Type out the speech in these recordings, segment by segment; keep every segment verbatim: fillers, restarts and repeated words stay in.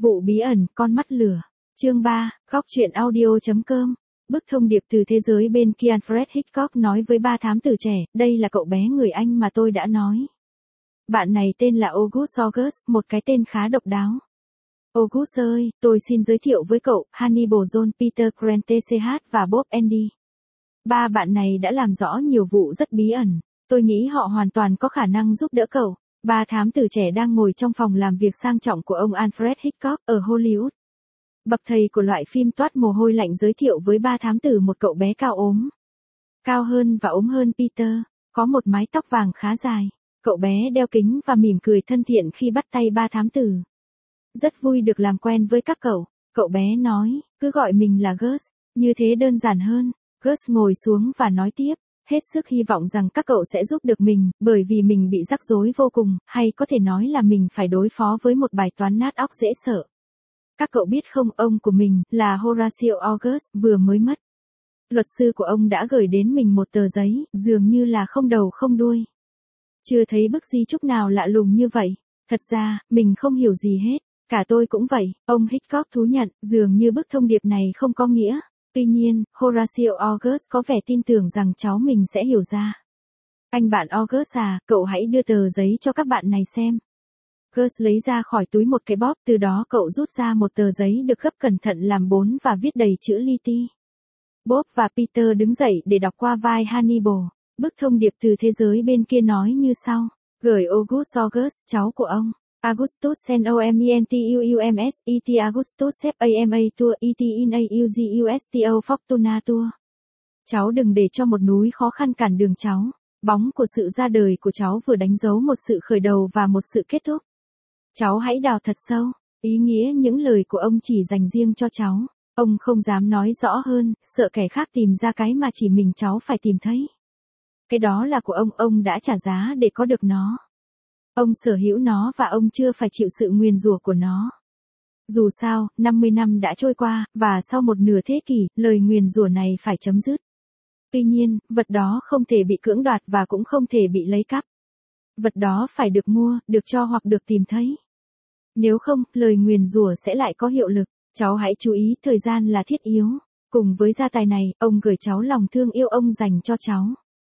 Vụ bí ẩn, con mắt lửa. Chương ba, góc truyện audio.com. Bức thông điệp từ thế giới bên kia. Alfred Hitchcock nói với ba thám tử trẻ, đây là cậu bé người Anh mà tôi đã nói. Bạn này tên là August August, một cái tên khá độc đáo. August ơi, tôi xin giới thiệu với cậu, Hannibal John, Peter Grant tê xê hát và Bob Andy. Ba bạn này đã làm rõ nhiều vụ rất bí ẩn. Tôi nghĩ họ hoàn toàn có khả năng giúp đỡ cậu. Ba thám tử trẻ đang ngồi trong phòng làm việc sang trọng của ông Alfred Hitchcock ở Hollywood. Bậc thầy của loại phim toát mồ hôi lạnh giới thiệu với ba thám tử một cậu bé cao ốm. Cao hơn và ốm hơn Peter, có một mái tóc vàng khá dài. Cậu bé đeo kính và mỉm cười thân thiện khi bắt tay ba thám tử. Rất vui được làm quen với các cậu, cậu bé nói, cứ gọi mình là Gus, như thế đơn giản hơn. Gus ngồi xuống và nói tiếp, hết sức hy vọng rằng các cậu sẽ giúp được mình, bởi vì mình bị rắc rối vô cùng, hay có thể nói là mình phải đối phó với một bài toán nát óc dễ sợ. Các cậu biết không, ông của mình, là Horatio August, vừa mới mất. Luật sư của ông đã gửi đến mình một tờ giấy, dường như là không đầu không đuôi. Chưa thấy bức di chúc nào lạ lùng như vậy. Thật ra, mình không hiểu gì hết. Cả tôi cũng vậy, ông Hitchcock thú nhận, dường như bức thông điệp này không có nghĩa. Tuy nhiên, Horatio August có vẻ tin tưởng rằng cháu mình sẽ hiểu ra. Anh bạn August à, cậu hãy đưa tờ giấy cho các bạn này xem. Gus lấy ra khỏi túi một cái bóp, từ đó cậu rút ra một tờ giấy được gấp cẩn thận làm bốn và viết đầy chữ li ti. Bob và Peter đứng dậy để đọc qua vai Hannibal. Bức thông điệp từ thế giới bên kia nói như sau. Gửi August August, cháu của ông. Augustus Sentomentus et Augustus sep ama tour et in augusto fortuna tour. Cháu đừng để cho một núi khó khăn cản đường cháu. Bóng của sự ra đời của cháu vừa đánh dấu một sự khởi đầu và một sự kết thúc. Cháu hãy đào thật sâu. Ý nghĩa những lời của ông chỉ dành riêng cho cháu. Ông không dám nói rõ hơn, sợ kẻ khác tìm ra cái mà chỉ mình cháu phải tìm thấy. Cái đó là của ông, ông đã trả giá để có được nó. Ông sở hữu nó và ông chưa phải chịu sự nguyền rủa của nó. Dù sao, năm mươi năm đã trôi qua, và sau một nửa thế kỷ, lời nguyền rủa này phải chấm dứt. Tuy nhiên, vật đó không thể bị cưỡng đoạt và cũng không thể bị lấy cắp. Vật đó phải được mua, được cho hoặc được tìm thấy. Nếu không, lời nguyền rủa sẽ lại có hiệu lực. Cháu hãy chú ý, thời gian là thiết yếu. Cùng với gia tài này, ông gửi cháu lòng thương yêu ông dành cho cháu.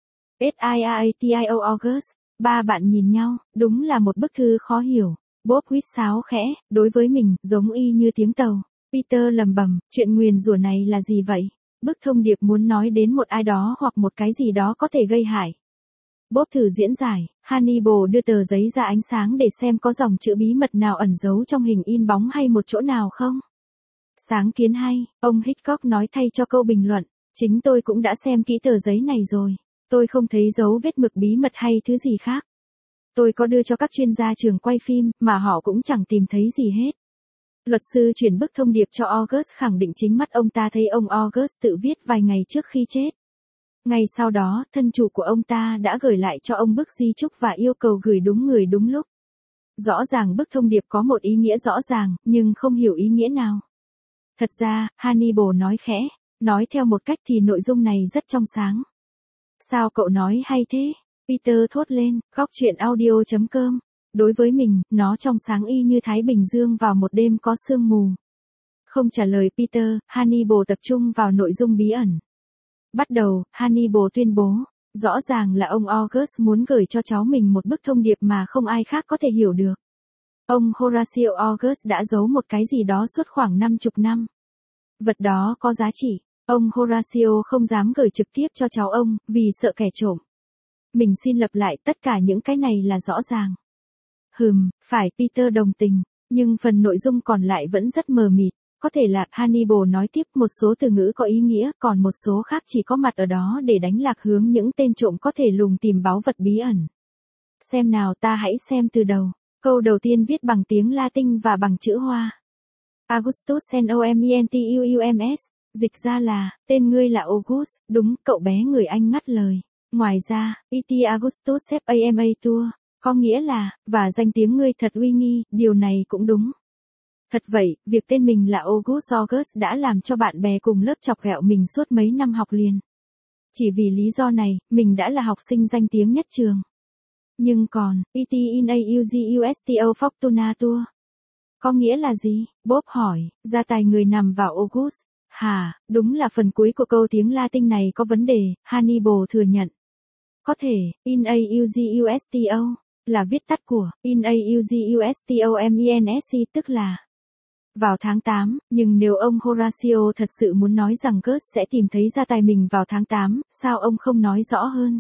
Siatio August. Ba bạn nhìn nhau, đúng là một bức thư khó hiểu. Bob huýt sáo khẽ, đối với mình, giống y như tiếng tàu. Peter lầm bầm, chuyện nguyền rủa này là gì vậy? Bức thông điệp muốn nói đến một ai đó hoặc một cái gì đó có thể gây hại. Bob thử diễn giải, Hannibal đưa tờ giấy ra ánh sáng để xem có dòng chữ bí mật nào ẩn giấu trong hình in bóng hay một chỗ nào không. Sáng kiến hay, ông Hitchcock nói thay cho câu bình luận, chính tôi cũng đã xem kỹ tờ giấy này rồi. Tôi không thấy dấu vết mực bí mật hay thứ gì khác. Tôi có đưa cho các chuyên gia trường quay phim, mà họ cũng chẳng tìm thấy gì hết. Luật sư chuyển bức thông điệp cho August, khẳng định chính mắt ông ta thấy ông August tự viết vài ngày trước khi chết. Ngày sau đó, thân chủ của ông ta đã gửi lại cho ông bức di chúc và yêu cầu gửi đúng người đúng lúc. Rõ ràng bức thông điệp có một ý nghĩa rõ ràng, nhưng không hiểu ý nghĩa nào. Thật ra, Hannibal nói khẽ, nói theo một cách thì nội dung này rất trong sáng. Sao cậu nói hay thế? Peter thốt lên, góc truyện audio.com. Đối với mình, nó trong sáng y như Thái Bình Dương vào một đêm có sương mù. Không trả lời Peter, Hannibal tập trung vào nội dung bí ẩn. Bắt đầu, Hannibal tuyên bố, rõ ràng là ông August muốn gửi cho cháu mình một bức thông điệp mà không ai khác có thể hiểu được. Ông Horatio August đã giấu một cái gì đó suốt khoảng năm chục năm. Vật đó có giá trị. Ông Horatio không dám gửi trực tiếp cho cháu ông, vì sợ kẻ trộm. Mình xin lặp lại, tất cả những cái này là rõ ràng. Hừm, phải, Peter đồng tình, nhưng phần nội dung còn lại vẫn rất mờ mịt. Có thể là, Hannibal nói tiếp, một số từ ngữ có ý nghĩa, còn một số khác chỉ có mặt ở đó để đánh lạc hướng những tên trộm có thể lùng tìm báu vật bí ẩn. Xem nào, ta hãy xem từ đầu. Câu đầu tiên viết bằng tiếng Latin và bằng chữ Hoa. Augustus Sentomentus. Dịch ra là, tên ngươi là August, đúng, cậu bé người Anh ngắt lời. Ngoài ra, et Augustus sep ama tour, có nghĩa là, và danh tiếng ngươi thật uy nghi, điều này cũng đúng. Thật vậy, việc tên mình là August August đã làm cho bạn bè cùng lớp chọc ghẹo mình suốt mấy năm học liền. Chỉ vì lý do này, mình đã là học sinh danh tiếng nhất trường. Nhưng còn, et in augusto fortuna tour. Có nghĩa là gì? Bob hỏi, gia tài người nằm vào August. Hả, đúng là phần cuối của câu tiếng Latin này có vấn đề, Hannibal thừa nhận. Có thể, in Augusto, là viết tắt của, in Augustomensc tức là vào tháng tám, nhưng nếu ông Horatio thật sự muốn nói rằng Gus sẽ tìm thấy gia tài mình vào tháng tám, sao ông không nói rõ hơn?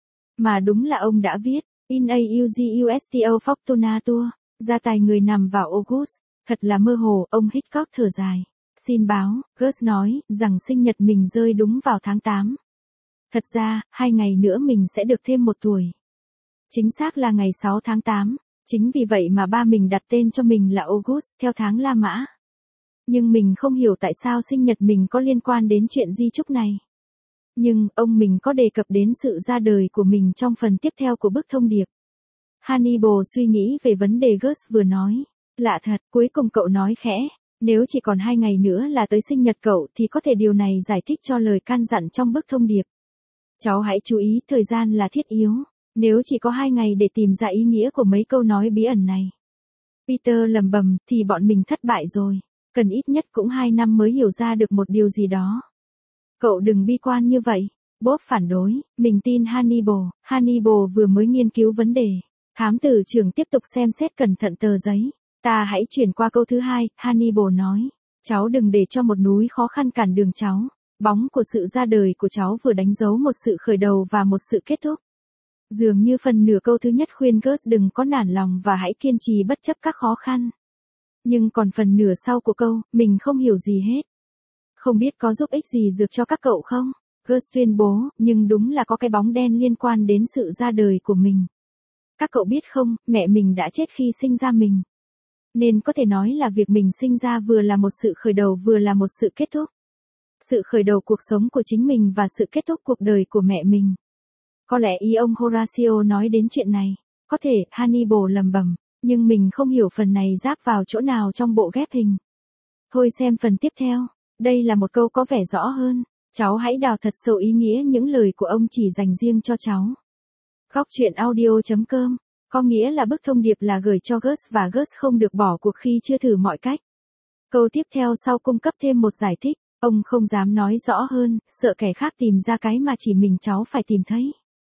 Mà đúng là ông đã viết, in Augusto Fortunatur, gia tài người nằm vào August, thật là mơ hồ, ông Hitchcock thở dài. Xin báo, Gus nói, rằng sinh nhật mình rơi đúng vào tháng tám. Thật ra, hai ngày nữa mình sẽ được thêm một tuổi. Chính xác là ngày sáu tháng tám, chính vì vậy mà ba mình đặt tên cho mình là August theo tháng La Mã. Nhưng mình không hiểu tại sao sinh nhật mình có liên quan đến chuyện di chúc này. Nhưng, ông mình có đề cập đến sự ra đời của mình trong phần tiếp theo của bức thông điệp. Hannibal suy nghĩ về vấn đề Gus vừa nói. Lạ thật, cuối cùng cậu nói khẽ, nếu chỉ còn hai ngày nữa là tới sinh nhật cậu thì có thể điều này giải thích cho lời căn dặn trong bức thông điệp. Cháu hãy chú ý, thời gian là thiết yếu. Nếu chỉ có hai ngày để tìm ra ý nghĩa của mấy câu nói bí ẩn này. Peter lầm bầm, thì bọn mình thất bại rồi. Cần ít nhất cũng hai năm mới hiểu ra được một điều gì đó. Cậu đừng bi quan như vậy. Bob phản đối, mình tin Hannibal. Hannibal vừa mới nghiên cứu vấn đề. Thám tử trưởng tiếp tục xem xét cẩn thận tờ giấy. Ta hãy chuyển qua câu thứ hai, Hannibal nói. Cháu đừng để cho một núi khó khăn cản đường cháu. Bóng của sự ra đời của cháu vừa đánh dấu một sự khởi đầu và một sự kết thúc. Dường như phần nửa câu thứ nhất khuyên Gus đừng có nản lòng và hãy kiên trì bất chấp các khó khăn. Nhưng còn phần nửa sau của câu, mình không hiểu gì hết. Không biết có giúp ích gì dược cho các cậu không? Gus tuyên bố, nhưng đúng là có cái bóng đen liên quan đến sự ra đời của mình. Các cậu biết không, mẹ mình đã chết khi sinh ra mình. Nên có thể nói là việc mình sinh ra vừa là một sự khởi đầu vừa là một sự kết thúc. Sự khởi đầu cuộc sống của chính mình và sự kết thúc cuộc đời của mẹ mình. Có lẽ ý ông Horatio nói đến chuyện này. Có thể, Hannibal lầm bầm, nhưng mình không hiểu phần này ráp vào chỗ nào trong bộ ghép hình. Thôi xem phần tiếp theo. Đây là một câu có vẻ rõ hơn. Cháu hãy đào thật sâu ý nghĩa những lời của ông chỉ dành riêng cho cháu. Góc truyện audio chấm com. Có nghĩa là bức thông điệp là gửi cho Gus và Gus không được bỏ cuộc khi chưa thử mọi cách. Câu tiếp theo sau cung cấp thêm một giải thích. Ông không dám nói rõ hơn, sợ kẻ khác tìm ra cái mà chỉ mình cháu phải tìm thấy.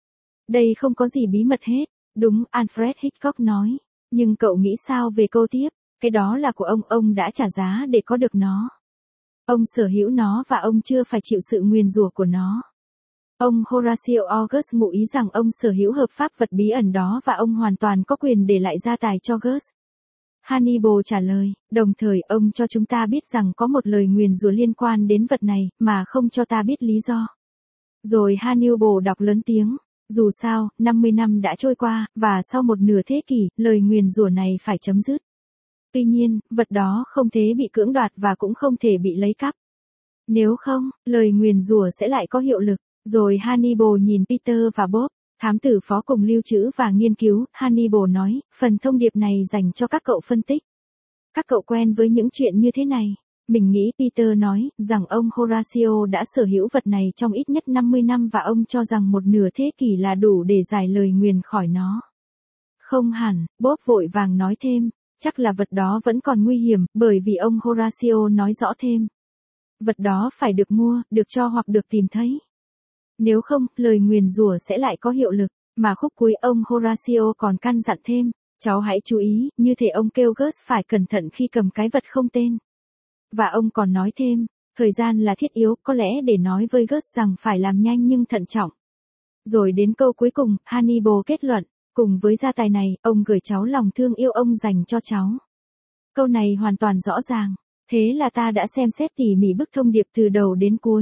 Đây không có gì bí mật hết. Đúng, Alfred Hitchcock nói. Nhưng cậu nghĩ sao về câu tiếp? Cái đó là của ông, ông đã trả giá để có được nó. Ông sở hữu nó và ông chưa phải chịu sự nguyền rủa của nó. Ông Horatio August ngụ ý rằng ông sở hữu hợp pháp vật bí ẩn đó và ông hoàn toàn có quyền để lại gia tài cho Gus. Hannibal trả lời, đồng thời ông cho chúng ta biết rằng có một lời nguyền rủa liên quan đến vật này, mà không cho ta biết lý do. Rồi Hannibal đọc lớn tiếng, dù sao, năm mươi năm đã trôi qua, và sau một nửa thế kỷ, lời nguyền rủa này phải chấm dứt. Tuy nhiên, vật đó không thể bị cưỡng đoạt và cũng không thể bị lấy cắp. Nếu không, lời nguyền rủa sẽ lại có hiệu lực. Rồi Hannibal nhìn Peter và Bob, thám tử phó cùng lưu trữ và nghiên cứu. Hannibal nói, phần thông điệp này dành cho các cậu phân tích. Các cậu quen với những chuyện như thế này. Mình nghĩ Peter nói, rằng ông Horatio đã sở hữu vật này trong ít nhất năm mươi năm và ông cho rằng một nửa thế kỷ là đủ để giải lời nguyền khỏi nó. Không hẳn, Bob vội vàng nói thêm, chắc là vật đó vẫn còn nguy hiểm, bởi vì ông Horatio nói rõ thêm. Vật đó phải được mua, được cho hoặc được tìm thấy. Nếu không, lời nguyền rủa sẽ lại có hiệu lực, mà khúc cuối ông Horatio còn căn dặn thêm, cháu hãy chú ý, như thể ông kêu Gus phải cẩn thận khi cầm cái vật không tên. Và ông còn nói thêm, thời gian là thiết yếu, có lẽ để nói với Gus rằng phải làm nhanh nhưng thận trọng. Rồi đến câu cuối cùng, Hannibal kết luận, cùng với gia tài này, ông gửi cháu lòng thương yêu ông dành cho cháu. Câu này hoàn toàn rõ ràng, thế là ta đã xem xét tỉ mỉ bức thông điệp từ đầu đến cuối.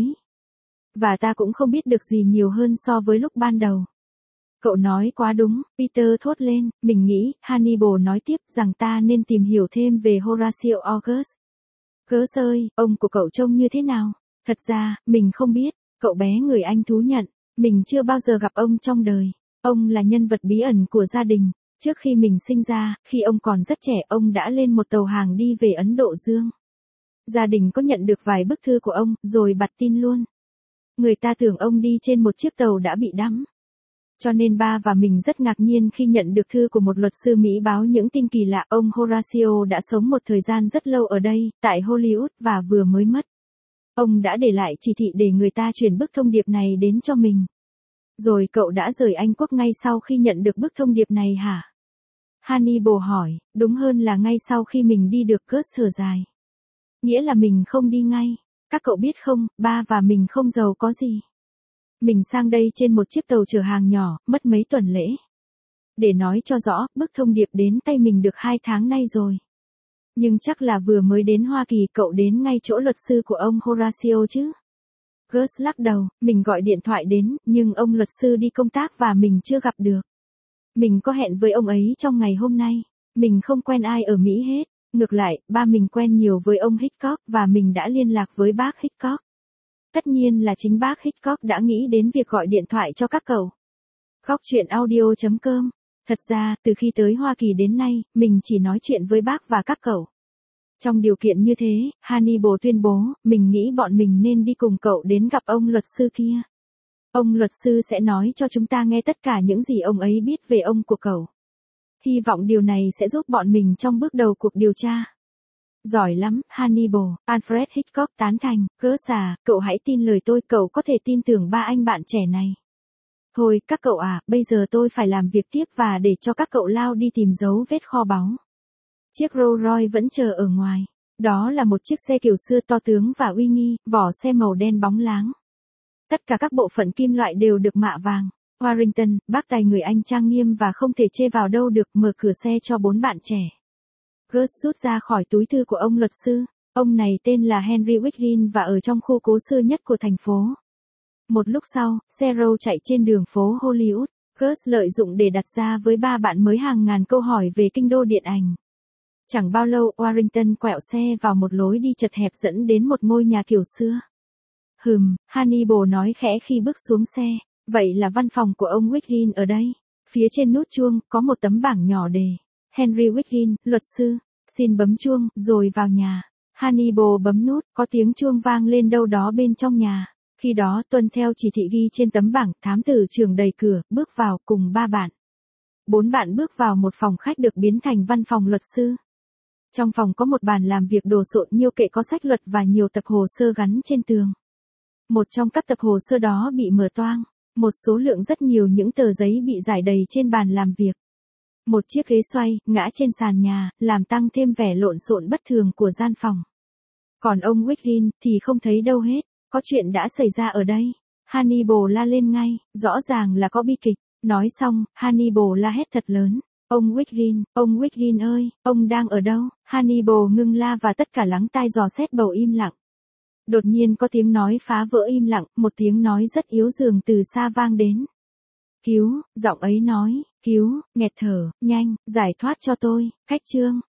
Và ta cũng không biết được gì nhiều hơn so với lúc ban đầu. Cậu nói quá đúng, Peter thốt lên, mình nghĩ, Hannibal nói tiếp rằng ta nên tìm hiểu thêm về Horatio August. Gus ơi, ông của cậu trông như thế nào? Thật ra, mình không biết, cậu bé người Anh thú nhận, mình chưa bao giờ gặp ông trong đời. Ông là nhân vật bí ẩn của gia đình. Trước khi mình sinh ra, khi ông còn rất trẻ, ông đã lên một tàu hàng đi về Ấn Độ Dương. Gia đình có nhận được vài bức thư của ông, rồi bặt tin luôn. Người ta tưởng ông đi trên một chiếc tàu đã bị đắm. Cho nên ba và mình rất ngạc nhiên khi nhận được thư của một luật sư Mỹ báo những tin kỳ lạ. Ông Horatio đã sống một thời gian rất lâu ở đây, tại Hollywood, và vừa mới mất. Ông đã để lại chỉ thị để người ta chuyển bức thông điệp này đến cho mình. Rồi cậu đã rời Anh Quốc ngay sau khi nhận được bức thông điệp này hả? Hannibal hỏi, đúng hơn là ngay sau khi mình đi được. Gus thở dài. Nghĩa là mình không đi ngay. Các cậu biết không, ba và mình không giàu có gì. Mình sang đây trên một chiếc tàu chở hàng nhỏ, mất mấy tuần lễ. Để nói cho rõ, bức thông điệp đến tay mình được hai tháng nay rồi. Nhưng chắc là vừa mới đến Hoa Kỳ cậu đến ngay chỗ luật sư của ông Horatio chứ? Gus lắc đầu, mình gọi điện thoại đến, nhưng ông luật sư đi công tác và mình chưa gặp được. Mình có hẹn với ông ấy trong ngày hôm nay. Mình không quen ai ở Mỹ hết. Ngược lại, ba mình quen nhiều với ông Hitchcock và mình đã liên lạc với bác Hitchcock. Tất nhiên là chính bác Hitchcock đã nghĩ đến việc gọi điện thoại cho các cậu. Góc chuyện audio chấm com. Thật ra, từ khi tới Hoa Kỳ đến nay, mình chỉ nói chuyện với bác và các cậu. Trong điều kiện như thế, Hannibal tuyên bố, mình nghĩ bọn mình nên đi cùng cậu đến gặp ông luật sư kia. Ông luật sư sẽ nói cho chúng ta nghe tất cả những gì ông ấy biết về ông của cậu. Hy vọng điều này sẽ giúp bọn mình trong bước đầu cuộc điều tra. Giỏi lắm, Hannibal, Alfred Hitchcock tán thành. Gus à, cậu hãy tin lời tôi, cậu có thể tin tưởng ba anh bạn trẻ này. Thôi, các cậu à, bây giờ tôi phải làm việc tiếp và để cho các cậu lao đi tìm dấu vết kho báu. Chiếc Rolls Royce vẫn chờ ở ngoài. Đó là một chiếc xe kiểu xưa to tướng và uy nghi, vỏ xe màu đen bóng láng. Tất cả các bộ phận kim loại đều được mạ vàng. Warrington, bác tài người Anh trang nghiêm và không thể chê vào đâu được, mở cửa xe cho bốn bạn trẻ. Gus rút ra khỏi túi thư của ông luật sư. Ông này tên là Henry Wiggin và ở trong khu cố xưa nhất của thành phố. Một lúc sau, xe Row chạy trên đường phố Hollywood. Gus lợi dụng để đặt ra với ba bạn mới hàng ngàn câu hỏi về kinh đô điện ảnh. Chẳng bao lâu, Warrington quẹo xe vào một lối đi chật hẹp dẫn đến một ngôi nhà kiểu xưa. Hừm, Hannibal nói khẽ khi bước xuống xe. Vậy là văn phòng của ông Wiggin ở đây. Phía trên nút chuông, có một tấm bảng nhỏ đề. Henry Wiggin, luật sư. Xin bấm chuông, rồi vào nhà. Hannibal bấm nút, có tiếng chuông vang lên đâu đó bên trong nhà. Khi đó, tuân theo chỉ thị ghi trên tấm bảng, thám tử trưởng đẩy cửa, bước vào cùng ba bạn. Bốn bạn bước vào một phòng khách được biến thành văn phòng luật sư. Trong phòng có một bàn làm việc đồ sộ, nhiều kệ có sách luật và nhiều tập hồ sơ gắn trên tường. Một trong các tập hồ sơ đó bị mở toang. Một số lượng rất nhiều những tờ giấy bị rải đầy trên bàn làm việc. Một chiếc ghế xoay, ngã trên sàn nhà, làm tăng thêm vẻ lộn xộn bất thường của gian phòng. Còn ông Wiggin thì không thấy đâu hết. Có chuyện đã xảy ra ở đây. Hannibal la lên ngay, rõ ràng là có bi kịch. Nói xong, Hannibal la hét thật lớn. Ông Wiggin, ông Wiggin ơi, ông đang ở đâu? Hannibal ngưng la và tất cả lắng tai dò xét bầu im lặng. Đột nhiên có tiếng nói phá vỡ im lặng, một tiếng nói rất yếu dường từ xa vang đến. Cứu, giọng ấy nói, cứu, nghẹt thở, nhanh, giải thoát cho tôi, cách chương.